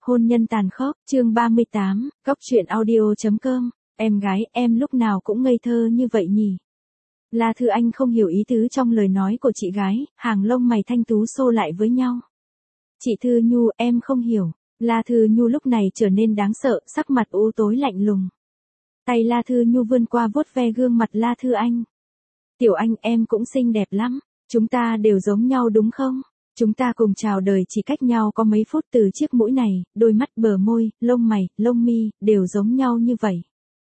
Hôn nhân tàn khốc, chương 38, Cóc truyện audio.com, em gái, em lúc nào cũng ngây thơ như vậy nhỉ? La Thư Anh không hiểu ý tứ trong lời nói của chị gái, hàng lông mày thanh tú xô lại với nhau. Chị Thư Nhu, em không hiểu. La Thư Nhu lúc này trở nên đáng sợ, sắc mặt u tối lạnh lùng. Tay La Thư Nhu vươn qua vuốt ve gương mặt La Thư Anh. Tiểu Anh, em cũng xinh đẹp lắm, chúng ta đều giống nhau đúng không? Chúng ta cùng chào đời chỉ cách nhau có mấy phút từ chiếc mũi này, đôi mắt, bờ môi, lông mày, lông mi, đều giống nhau như vậy.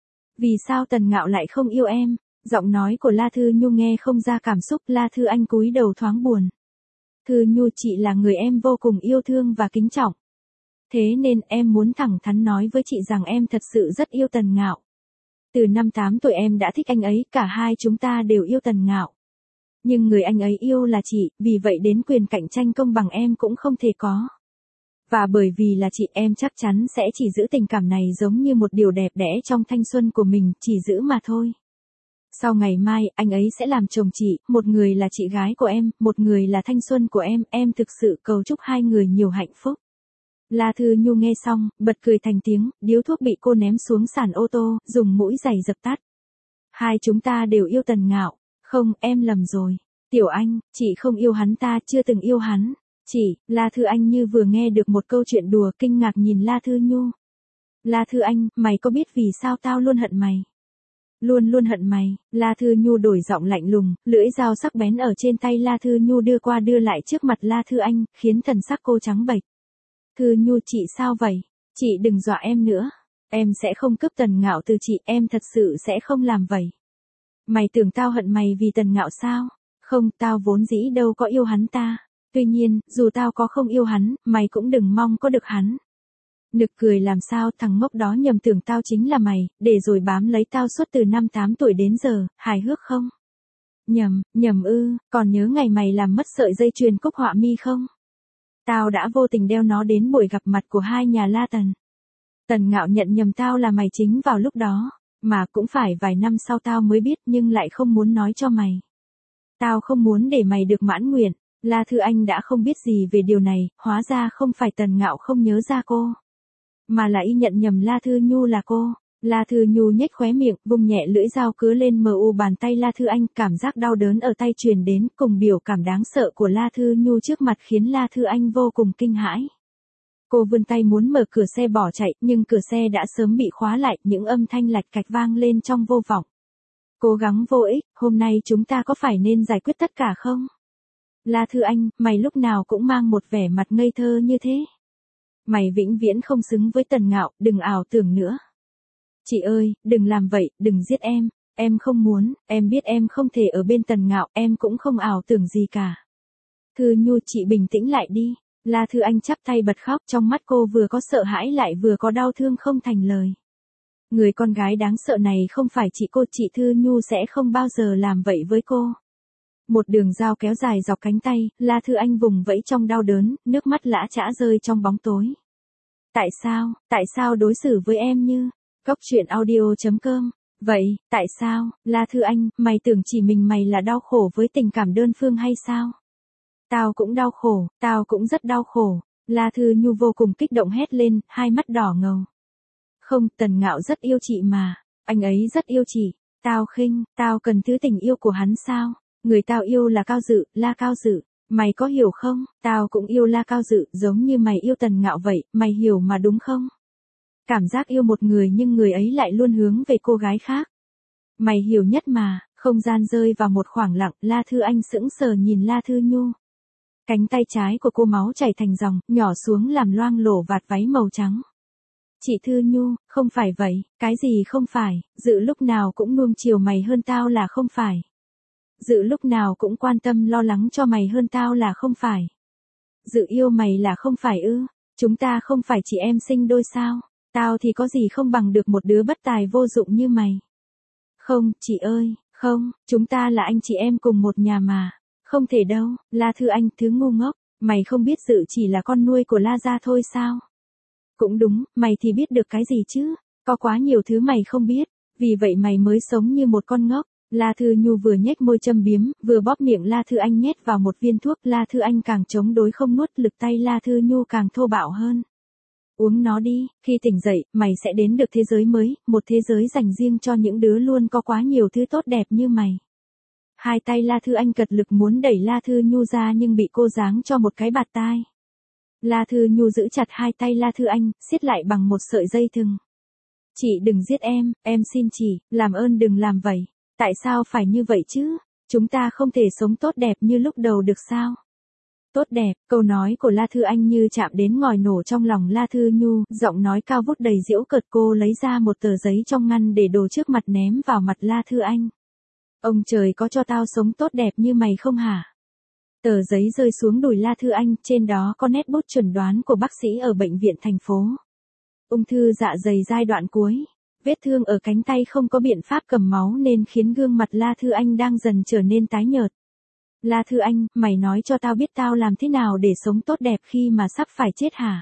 Vì sao Tần Ngạo lại không yêu em? Giọng nói của La Thư Nhu nghe không ra cảm xúc, La Thư Anh cúi đầu thoáng buồn. Thư Nhu, chị là người em vô cùng yêu thương và kính trọng. Thế nên em muốn thẳng thắn nói với chị rằng em thật sự rất yêu Tần Ngạo. Từ năm 8 tuổi em đã thích anh ấy, cả hai chúng ta đều yêu Tần Ngạo. Nhưng người anh ấy yêu là chị, vì vậy đến quyền cạnh tranh công bằng em cũng không thể có. Và bởi vì là chị, em chắc chắn sẽ chỉ giữ tình cảm này giống như một điều đẹp đẽ trong thanh xuân của mình, chỉ giữ mà thôi. Sau ngày mai, anh ấy sẽ làm chồng chị, một người là chị gái của em, một người là thanh xuân của em thực sự cầu chúc hai người nhiều hạnh phúc. La Thư Nhu nghe xong, bật cười thành tiếng, điếu thuốc bị cô ném xuống sàn ô tô, dùng mũi giày dập tắt. Hai chúng ta đều yêu Tần Ngạo. Không, em lầm rồi. Tiểu Anh, chị không yêu hắn, ta chưa từng yêu hắn. Chị, La Thư Anh như vừa nghe được một câu chuyện đùa, kinh ngạc nhìn La Thư Nhu. La Thư Anh, mày có biết vì sao tao luôn hận mày? Luôn luôn hận mày. La Thư Nhu đổi giọng lạnh lùng, lưỡi dao sắc bén ở trên tay La Thư Nhu đưa qua đưa lại trước mặt La Thư Anh, khiến thần sắc cô trắng bệch. Thư Nhu, chị sao vậy? Chị đừng dọa em nữa. Em sẽ không cướp Tần Ngạo từ chị, em thật sự sẽ không làm vậy. Mày tưởng tao hận mày vì Tần Ngạo sao? Không, tao vốn dĩ đâu có yêu hắn ta. Tuy nhiên, dù tao có không yêu hắn, mày cũng đừng mong có được hắn. Nực cười làm sao, thằng ngốc đó nhầm tưởng tao chính là mày, để rồi bám lấy tao suốt từ năm 8 tuổi đến giờ, hài hước không? Nhầm ư, còn nhớ ngày mày làm mất sợi dây chuyền cúc họa mi không? Tao đã vô tình đeo nó đến buổi gặp mặt của hai nhà La Tần. Tần Ngạo nhận nhầm tao là mày chính vào lúc đó. Mà cũng phải vài năm sau tao mới biết, nhưng lại không muốn nói cho mày. Tao không muốn để mày được mãn nguyện. La Thư Anh đã không biết gì về điều này, hóa ra không phải Tần Ngạo không nhớ ra cô. Mà là y nhận nhầm La Thư Nhu là cô. La Thư Nhu nhếch khóe miệng, vùng nhẹ lưỡi dao cứa lên bàn tay La Thư Anh, cảm giác đau đớn ở tay truyền đến, cùng biểu cảm đáng sợ của La Thư Nhu trước mặt khiến La Thư Anh vô cùng kinh hãi. Cô vươn tay muốn mở cửa xe bỏ chạy, nhưng cửa xe đã sớm bị khóa lại, những âm thanh lạch cạch vang lên trong vô vọng. Cố gắng vô ích, hôm nay chúng ta có phải nên giải quyết tất cả không? La Thư Anh, mày lúc nào cũng mang một vẻ mặt ngây thơ như thế. Mày vĩnh viễn không xứng với Tần Ngạo, đừng ảo tưởng nữa. Chị ơi, đừng làm vậy, đừng giết em không muốn, em biết em không thể ở bên Tần Ngạo, em cũng không ảo tưởng gì cả. Thư Nhu, chị bình tĩnh lại đi. La Thư Anh chắp tay bật khóc, trong mắt cô vừa có sợ hãi lại vừa có đau thương không thành lời. Người con gái đáng sợ này không phải chị cô, chị Thư Nhu sẽ không bao giờ làm vậy với cô. Một đường dao kéo dài dọc cánh tay, La Thư Anh vùng vẫy trong đau đớn, nước mắt lã chã rơi trong bóng tối. Tại sao đối xử với em như Cóc truyện audio.com? Vậy, tại sao, La Thư Anh, mày tưởng chỉ mình mày là đau khổ với tình cảm đơn phương hay sao? Tao cũng đau khổ, tao cũng rất đau khổ. La Thư Nhu vô cùng kích động hét lên, hai mắt đỏ ngầu. Không, Tần Ngạo rất yêu chị mà, anh ấy rất yêu chị. Tao cần thứ tình yêu của hắn sao? Người tao yêu là Cao Dự, La Cao Dự. Mày có hiểu không? Tao cũng yêu La Cao Dự, giống như mày yêu Tần Ngạo vậy, mày hiểu mà đúng không? Cảm giác yêu một người nhưng người ấy lại luôn hướng về cô gái khác. Mày hiểu nhất mà. Không gian rơi vào một khoảng lặng, La Thư Anh sững sờ nhìn La Thư Nhu. Cánh tay trái của cô máu chảy thành dòng, nhỏ xuống làm loang lổ vạt váy màu trắng. Chị Thư Nhu, không phải vậy, cái gì không phải, Dự lúc nào cũng nuông chiều mày hơn tao là không phải. Dự lúc nào cũng quan tâm lo lắng cho mày hơn tao là không phải. Dự yêu mày là không phải ư? Chúng ta không phải chị em sinh đôi sao? Tao thì có gì không bằng được một đứa bất tài vô dụng như mày. Không, chị ơi, không, chúng ta là anh chị em cùng một nhà mà. Không thể đâu, La Thư Anh, thứ ngu ngốc, mày không biết Dự chỉ là con nuôi của La gia thôi sao? Cũng đúng, mày thì biết được cái gì chứ? Có quá nhiều thứ mày không biết, vì vậy mày mới sống như một con ngốc. La Thư Nhu vừa nhếch môi châm biếm, vừa bóp miệng La Thư Anh nhét vào một viên thuốc, La Thư Anh càng chống đối không nuốt, lực tay La Thư Nhu càng thô bạo hơn. Uống nó đi, khi tỉnh dậy, mày sẽ đến được thế giới mới, một thế giới dành riêng cho những đứa luôn có quá nhiều thứ tốt đẹp như mày. Hai tay La Thư Anh cật lực muốn đẩy La Thư Nhu ra nhưng bị cô giáng cho một cái bạt tai. La Thư Nhu giữ chặt hai tay La Thư Anh, siết lại bằng một sợi dây thừng. Chị đừng giết em xin chị, làm ơn đừng làm vậy. Tại sao phải như vậy chứ? Chúng ta không thể sống tốt đẹp như lúc đầu được sao? Tốt đẹp, câu nói của La Thư Anh như chạm đến ngòi nổ trong lòng La Thư Nhu, giọng nói cao vút đầy giễu cợt. Cô lấy ra một tờ giấy trong ngăn để đồ trước mặt ném vào mặt La Thư Anh. Ông trời có cho tao sống tốt đẹp như mày không hả? Tờ giấy rơi xuống đùi La Thư Anh, trên đó có nét bút chuẩn đoán của bác sĩ ở bệnh viện thành phố. Ung thư dạ dày giai đoạn cuối. Vết thương ở cánh tay không có biện pháp cầm máu nên khiến gương mặt La Thư Anh đang dần trở nên tái nhợt. La Thư Anh, mày nói cho tao biết tao làm thế nào để sống tốt đẹp khi mà sắp phải chết hả?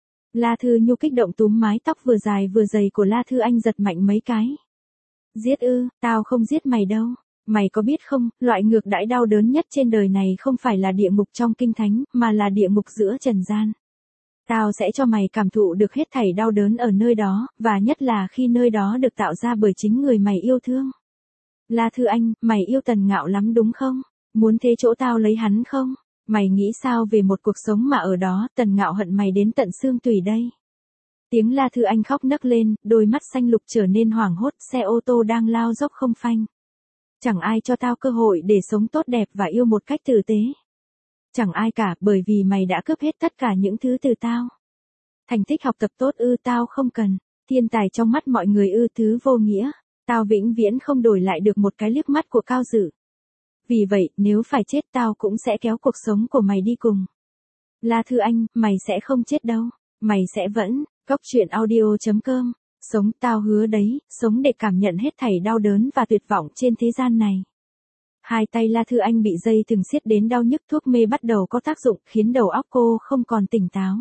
La Thư Nhu kích động túm mái tóc vừa dài vừa dày của La Thư Anh giật mạnh mấy cái. Giết ư, tao không giết mày đâu. Mày có biết không, loại ngược đãi đau đớn nhất trên đời này không phải là địa ngục trong kinh thánh, mà là địa ngục giữa trần gian. Tao sẽ cho mày cảm thụ được hết thảy đau đớn ở nơi đó, và nhất là khi nơi đó được tạo ra bởi chính người mày yêu thương. La Thư Anh, mày yêu Tần Ngạo lắm đúng không? Muốn thế chỗ tao lấy hắn không? Mày nghĩ sao về một cuộc sống mà ở đó, Tần Ngạo hận mày đến tận xương tủy đây? Tiếng La Thư Anh khóc nấc lên, đôi mắt xanh lục trở nên hoảng hốt, xe ô tô đang lao dốc không phanh. Chẳng ai cho tao cơ hội để sống tốt đẹp và yêu một cách tử tế. Chẳng ai cả, bởi vì mày đã cướp hết tất cả những thứ từ tao. Thành tích học tập tốt ư, tao không cần. Thiên tài trong mắt mọi người ư, thứ vô nghĩa. Tao vĩnh viễn không đổi lại được một cái liếc mắt của Cao Dử. Vì vậy, nếu phải chết tao cũng sẽ kéo cuộc sống của mày đi cùng. La Thư Anh, mày sẽ không chết đâu. Mày sẽ vẫn, coctruyện.audio.com. Sống, tao hứa đấy, sống để cảm nhận hết thảy đau đớn và tuyệt vọng trên thế gian này. Hai tay La Thư Anh bị dây thừng siết đến đau nhức, thuốc mê bắt đầu có tác dụng, khiến đầu óc cô không còn tỉnh táo.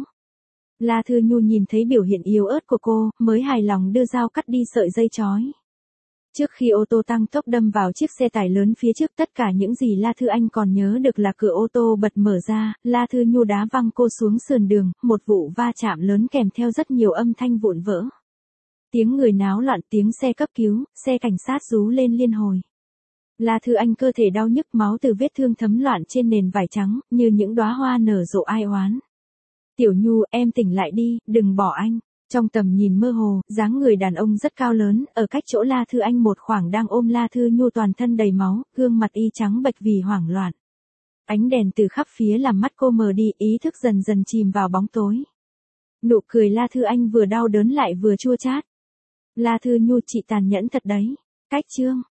La Thư Nhu nhìn thấy biểu hiện yếu ớt của cô, mới hài lòng đưa dao cắt đi sợi dây chói. Trước khi ô tô tăng tốc đâm vào chiếc xe tải lớn phía trước, tất cả những gì La Thư Anh còn nhớ được là cửa ô tô bật mở ra, La Thư Nhu đá văng cô xuống sườn đường, một vụ va chạm lớn kèm theo rất nhiều âm thanh vụn vỡ. Tiếng người náo loạn, tiếng xe cấp cứu, xe cảnh sát rú lên liên hồi. La Thư Anh cơ thể đau nhức, máu từ vết thương thấm loạn trên nền vải trắng, như những đóa hoa nở rộ ai oán. Tiểu Nhu, em tỉnh lại đi, đừng bỏ anh. Trong tầm nhìn mơ hồ, dáng người đàn ông rất cao lớn, ở cách chỗ La Thư Anh một khoảng đang ôm La Thư Nhu toàn thân đầy máu, gương mặt y trắng bệch vì hoảng loạn. Ánh đèn từ khắp phía làm mắt cô mờ đi, ý thức dần dần chìm vào bóng tối. Nụ cười La Thư Anh vừa đau đớn lại vừa chua chát. La Thư Nhu, chị tàn nhẫn thật đấy. Cách chương